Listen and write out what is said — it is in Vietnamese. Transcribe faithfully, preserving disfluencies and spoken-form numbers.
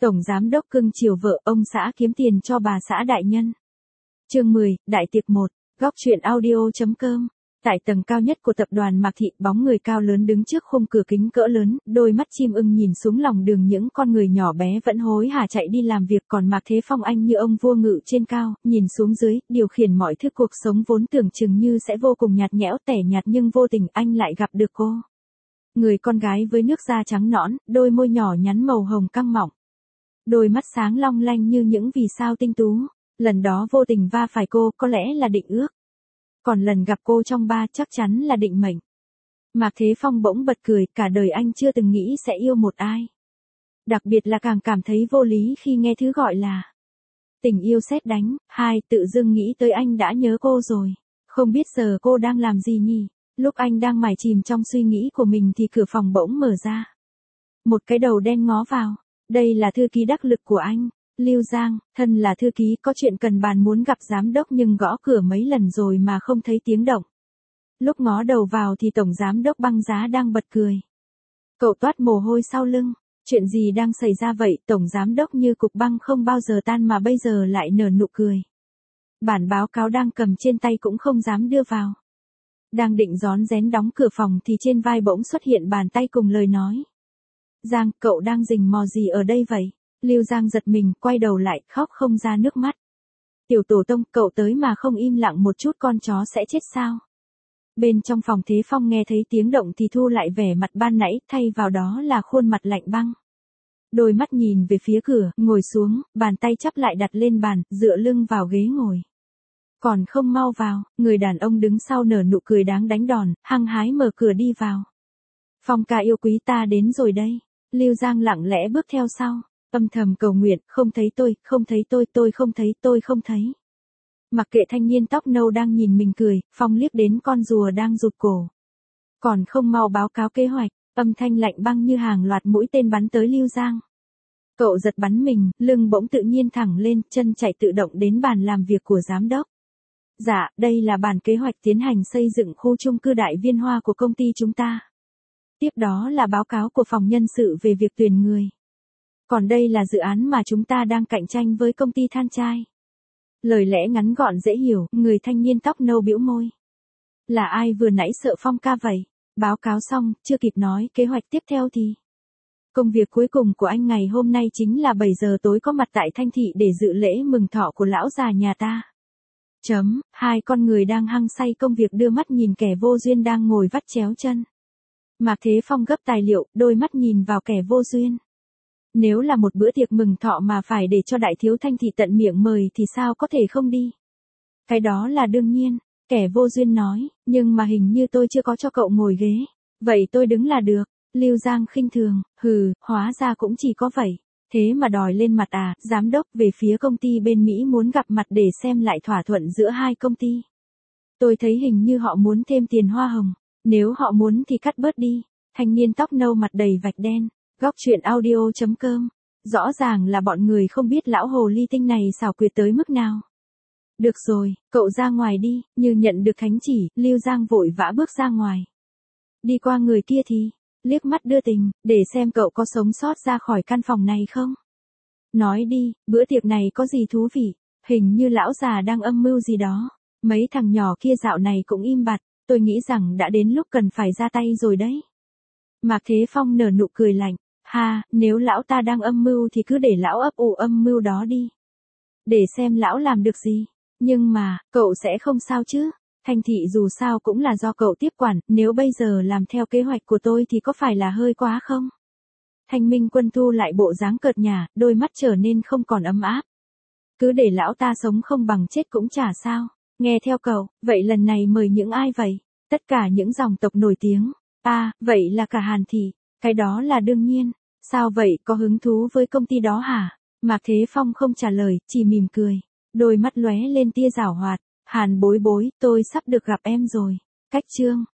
Tổng giám đốc cưng chiều vợ, ông xã kiếm tiền cho bà xã đại nhân. Chương mười, Đại tiệc một, góc truyện audio.com. Tại tầng cao nhất của tập đoàn Mạc Thị, bóng người cao lớn đứng trước khung cửa kính cỡ lớn, đôi mắt chim ưng nhìn xuống lòng đường những con người nhỏ bé vẫn hối hả chạy đi làm việc, còn Mạc Thế Phong anh như ông vua ngự trên cao, nhìn xuống dưới, điều khiển mọi thứ cuộc sống vốn tưởng chừng như sẽ vô cùng nhạt nhẽo tẻ nhạt nhưng vô tình anh lại gặp được cô. Người con gái với nước da trắng nõn, đôi môi nhỏ nhắn màu hồng căng mọng. Đôi mắt sáng long lanh như những vì sao tinh tú, lần đó vô tình va phải cô có lẽ là định ước. Còn lần gặp cô trong ba chắc chắn là định mệnh. Mạc Thế Phong bỗng bật cười, cả đời anh chưa từng nghĩ sẽ yêu một ai. Đặc biệt là càng cảm thấy vô lý khi nghe thứ gọi là tình yêu sét đánh. Hai, tự dưng nghĩ tới anh đã nhớ cô rồi. Không biết giờ cô đang làm gì nhỉ? Lúc anh đang mải chìm trong suy nghĩ của mình thì cửa phòng bỗng mở ra. Một cái đầu đen ngó vào. Đây là thư ký đắc lực của anh, Lưu Giang, thân là thư ký có chuyện cần bàn muốn gặp giám đốc nhưng gõ cửa mấy lần rồi mà không thấy tiếng động. Lúc ngó đầu vào thì tổng giám đốc Băng Giá đang bật cười. Cậu toát mồ hôi sau lưng, chuyện gì đang xảy ra vậy? Tổng giám đốc như cục băng không bao giờ tan mà bây giờ lại nở nụ cười. Bản báo cáo đang cầm trên tay cũng không dám đưa vào. Đang định rón rén đóng cửa phòng thì trên vai bỗng xuất hiện bàn tay cùng lời nói. Giang, cậu đang rình mò gì ở đây vậy? Lưu Giang giật mình, quay đầu lại, khóc không ra nước mắt. Tiểu tổ tông, cậu tới mà không im lặng một chút con chó sẽ chết sao? Bên trong phòng Thế Phong nghe thấy tiếng động thì thu lại vẻ mặt ban nãy, thay vào đó là khuôn mặt lạnh băng. Đôi mắt nhìn về phía cửa, ngồi xuống, bàn tay chắp lại đặt lên bàn, dựa lưng vào ghế ngồi. Còn không mau vào, người đàn ông đứng sau nở nụ cười đáng đánh đòn, hăng hái mở cửa đi vào. Phong ca yêu quý ta đến rồi đây. Lưu Giang lặng lẽ bước theo sau, âm thầm cầu nguyện, không thấy tôi, không thấy tôi, tôi không thấy, tôi không thấy. Mặc kệ thanh niên tóc nâu đang nhìn mình cười, Phong liếc đến con rùa đang rụt cổ. Còn không mau báo cáo kế hoạch, âm thanh lạnh băng như hàng loạt mũi tên bắn tới Lưu Giang. Cậu giật bắn mình, lưng bỗng tự nhiên thẳng lên, chân chạy tự động đến bàn làm việc của giám đốc. Dạ, đây là bản kế hoạch tiến hành xây dựng khu chung cư Đại Viên Hoa của công ty chúng ta. Tiếp đó là báo cáo của phòng nhân sự về việc tuyển người. Còn đây là dự án mà chúng ta đang cạnh tranh với công ty than chai. Lời lẽ ngắn gọn dễ hiểu, người thanh niên tóc nâu bĩu môi. Là ai vừa nãy sợ Phong ca vậy? Báo cáo xong, chưa kịp nói kế hoạch tiếp theo thì. Công việc cuối cùng của anh ngày hôm nay chính là bảy giờ tối có mặt tại Thanh Thị để dự lễ mừng thọ của lão già nhà ta. Chấm, hai con người đang hăng say công việc đưa mắt nhìn kẻ vô duyên đang ngồi vắt chéo chân. Mạc Thế Phong gấp tài liệu, đôi mắt nhìn vào kẻ vô duyên. Nếu là một bữa tiệc mừng thọ mà phải để cho đại thiếu Thanh Thị tận miệng mời thì sao có thể không đi? Cái đó là đương nhiên, kẻ vô duyên nói, nhưng mà hình như tôi chưa có cho cậu ngồi ghế. Vậy tôi đứng là được. Lưu Giang khinh thường, hừ, hóa ra cũng chỉ có vậy. Thế mà đòi lên mặt à? Giám đốc về phía công ty bên Mỹ muốn gặp mặt để xem lại thỏa thuận giữa hai công ty. Tôi thấy hình như họ muốn thêm tiền hoa hồng. Nếu họ muốn thì cắt bớt đi. Thanh niên tóc nâu mặt đầy vạch đen. Góc truyện audio.com. Rõ ràng là bọn người không biết lão hồ ly tinh này xảo quyệt tới mức nào. Được rồi, cậu ra ngoài đi. Như nhận được thánh chỉ, Lưu Giang vội vã bước ra ngoài. Đi qua người kia thì liếc mắt đưa tình, để xem cậu có sống sót ra khỏi căn phòng này không. Nói đi, bữa tiệc này có gì thú vị? Hình như lão già đang âm mưu gì đó. Mấy thằng nhỏ kia dạo này cũng im bặt. Tôi nghĩ rằng đã đến lúc cần phải ra tay rồi đấy. Mạc Thế Phong nở nụ cười lạnh. Ha, nếu lão ta đang âm mưu thì cứ để lão ấp ủ âm mưu đó đi. Để xem lão làm được gì. Nhưng mà, cậu sẽ không sao chứ? Thanh Thị dù sao cũng là do cậu tiếp quản, nếu bây giờ làm theo kế hoạch của tôi thì có phải là hơi quá không? Thanh Minh Quân thu lại bộ dáng cợt nhả, đôi mắt trở nên không còn ấm áp. Cứ để lão ta sống không bằng chết cũng chả sao. Nghe theo cậu, vậy lần này mời những ai vậy? Tất cả những dòng tộc nổi tiếng. À, vậy là cả Hàn Thị. Cái đó là đương nhiên. Sao vậy, có hứng thú với công ty đó hả? Mạc Thế Phong không trả lời, chỉ mỉm cười. Đôi mắt lóe lên tia giảo hoạt. Hàn bối bối, tôi sắp được gặp em rồi. Cách chương.